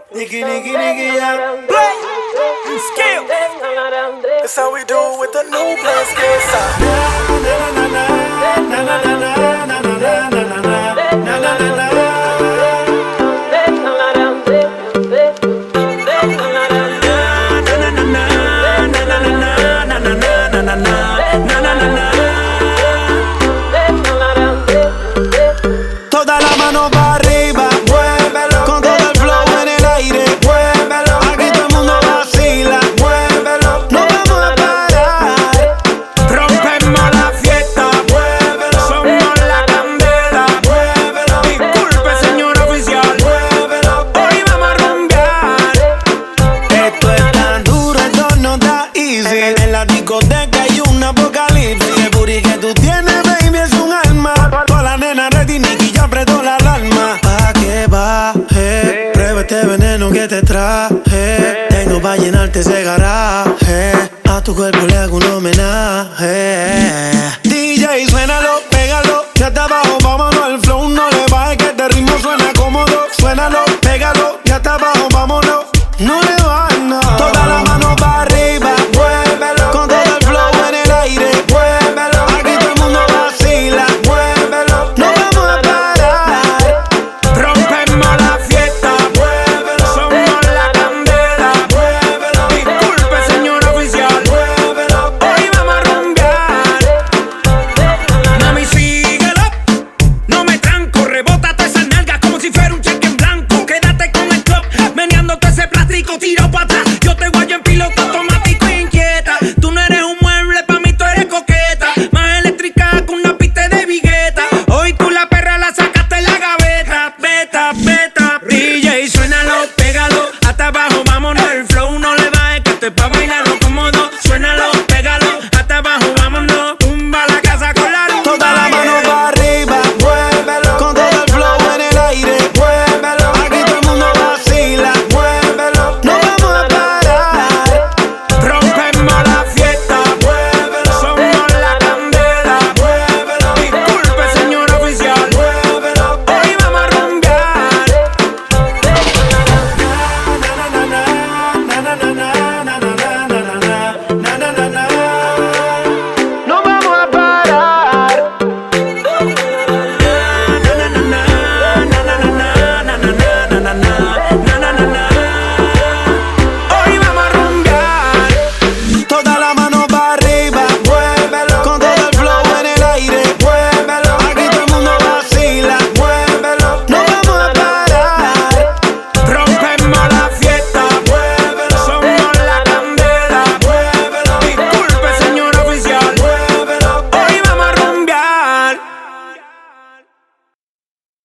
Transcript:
Nicky, yeah. Play. Skill. That's how we do it with the new play skill side. Na na na na na na na na na na na na na na na. Toda la mano para arriba, muévelo. Con todo el flow en el aire, muévelo. Aquí todo el mundo vacila, muévelo. No vamos a parar, rompemos la fiesta, muévelo. Somos la candela, muévelo. Disculpe, señor oficial, muévelo. Hoy vamos a rumbear. Esto es tan duro, esto no está easy. En la discoteca hay un apocalipsis. El booty que tú tienes, baby, es un alma. Toda la nena ready, Nicky ya apretó la alarma. Pa' que baje, prueba este veneno que te traje. Tengo pa' llenarte ese garaje. A tu cuerpo le hago un homenaje. DJ, suénalo, pégalo. Ya está abajo, vámonos al flow. No le bajes que este ritmo suena cómodo. Suénalo, pégalo. Ya está abajo, vámonos. No le